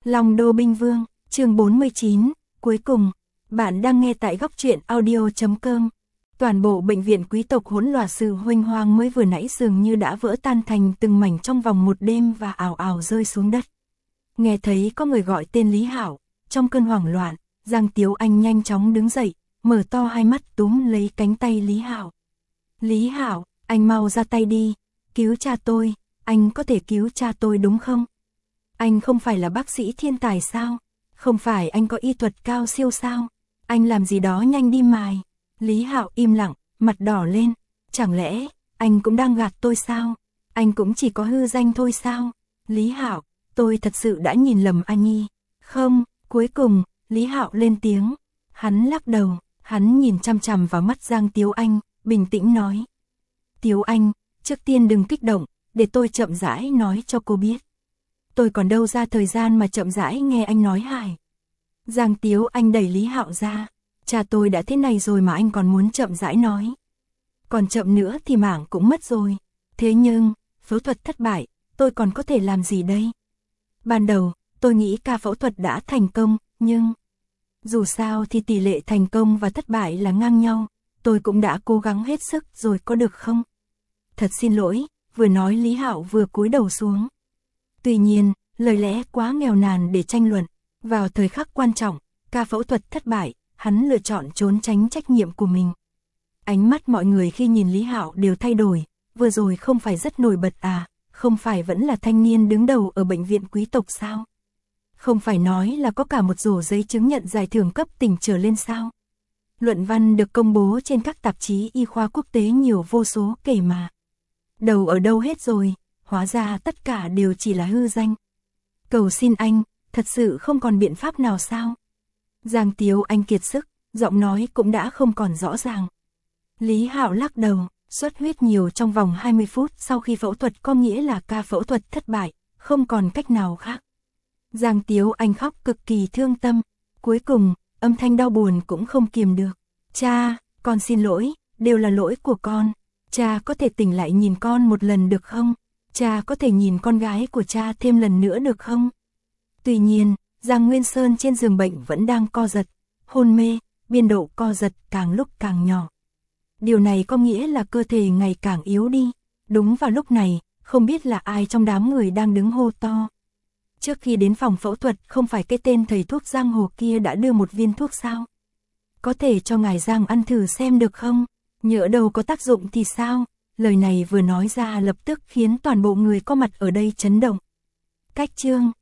Long Đô Binh Vương, chương 49, cuối cùng, bạn đang nghe tại góc truyện audio.com. Toàn bộ bệnh viện quý tộc hỗn loạn sự huênh hoang mới vừa nãy dường như đã vỡ tan thành từng mảnh trong vòng một đêm và ào ào rơi xuống đất. Nghe thấy có người gọi tên Lý Hạo, trong cơn hoảng loạn, Giang Tiếu Anh nhanh chóng đứng dậy, mở to hai mắt túm lấy cánh tay Lý Hạo. Lý Hạo, anh mau ra tay đi, cứu cha tôi, anh có thể cứu cha tôi đúng không? Anh không phải là bác sĩ thiên tài sao? Không phải anh có y thuật cao siêu sao? Anh làm gì đó nhanh đi mài. Lý Hạo im lặng, mặt đỏ lên. Chẳng lẽ, anh cũng đang gạt tôi sao? Anh cũng chỉ có hư danh thôi sao? Lý Hạo, tôi thật sự đã nhìn lầm anh Nhi. Không, cuối cùng, Lý Hạo lên tiếng. Hắn lắc đầu, hắn nhìn chằm chằm vào mắt Giang Tiếu Anh, bình tĩnh nói. Tiếu Anh, trước tiên đừng kích động, để tôi chậm rãi nói cho cô biết. Tôi còn đâu ra thời gian mà chậm rãi nghe anh nói hài. Giang Tiếu Anh đẩy Lý Hạo ra. Cha tôi đã thế này rồi mà anh còn muốn chậm rãi nói. Còn chậm nữa thì mảng cũng mất rồi. Thế nhưng, phẫu thuật thất bại, tôi còn có thể làm gì đây? Ban đầu, tôi nghĩ ca phẫu thuật đã thành công, nhưng... Dù sao thì tỷ lệ thành công và thất bại là ngang nhau. Tôi cũng đã cố gắng hết sức rồi có được không? Thật xin lỗi, vừa nói Lý Hạo vừa cúi đầu xuống. Tuy nhiên, lời lẽ quá nghèo nàn để tranh luận. Vào thời khắc quan trọng, ca phẫu thuật thất bại, hắn lựa chọn trốn tránh trách nhiệm của mình. Ánh mắt mọi người khi nhìn Lý Hạo đều thay đổi, vừa rồi không phải rất nổi bật à, không phải vẫn là thanh niên đứng đầu ở bệnh viện quý tộc sao? Không phải nói là có cả một rổ giấy chứng nhận giải thưởng cấp tỉnh trở lên sao? Luận văn được công bố trên các tạp chí y khoa quốc tế nhiều vô số kể mà. Đầu ở đâu hết rồi, hóa ra tất cả đều chỉ là hư danh. Cầu xin anh, thật sự không còn biện pháp nào sao? Giang Tiếu Anh kiệt sức, giọng nói cũng đã không còn rõ ràng. Lý Hạo lắc đầu, xuất huyết nhiều trong vòng 20 phút sau khi phẫu thuật có nghĩa là ca phẫu thuật thất bại, không còn cách nào khác. Giang Tiếu Anh khóc cực kỳ thương tâm, cuối cùng, âm thanh đau buồn cũng không kiềm được. Cha, con xin lỗi, đều là lỗi của con. Cha có thể tỉnh lại nhìn con một lần được không? Cha có thể nhìn con gái của cha thêm lần nữa được không? Tuy nhiên, Giang Nguyên Sơn trên giường bệnh vẫn đang co giật, hôn mê, biên độ co giật càng lúc càng nhỏ. Điều này có nghĩa là cơ thể ngày càng yếu đi. Đúng vào lúc này, không biết là ai trong đám người đang đứng hô to. Trước khi đến phòng phẫu thuật không phải cái tên thầy thuốc giang hồ kia đã đưa một viên thuốc sao? Có thể cho ngài Giang ăn thử xem được không? Nhỡ đâu có tác dụng thì sao? Lời này vừa nói ra lập tức khiến toàn bộ người có mặt ở đây chấn động. Cách chương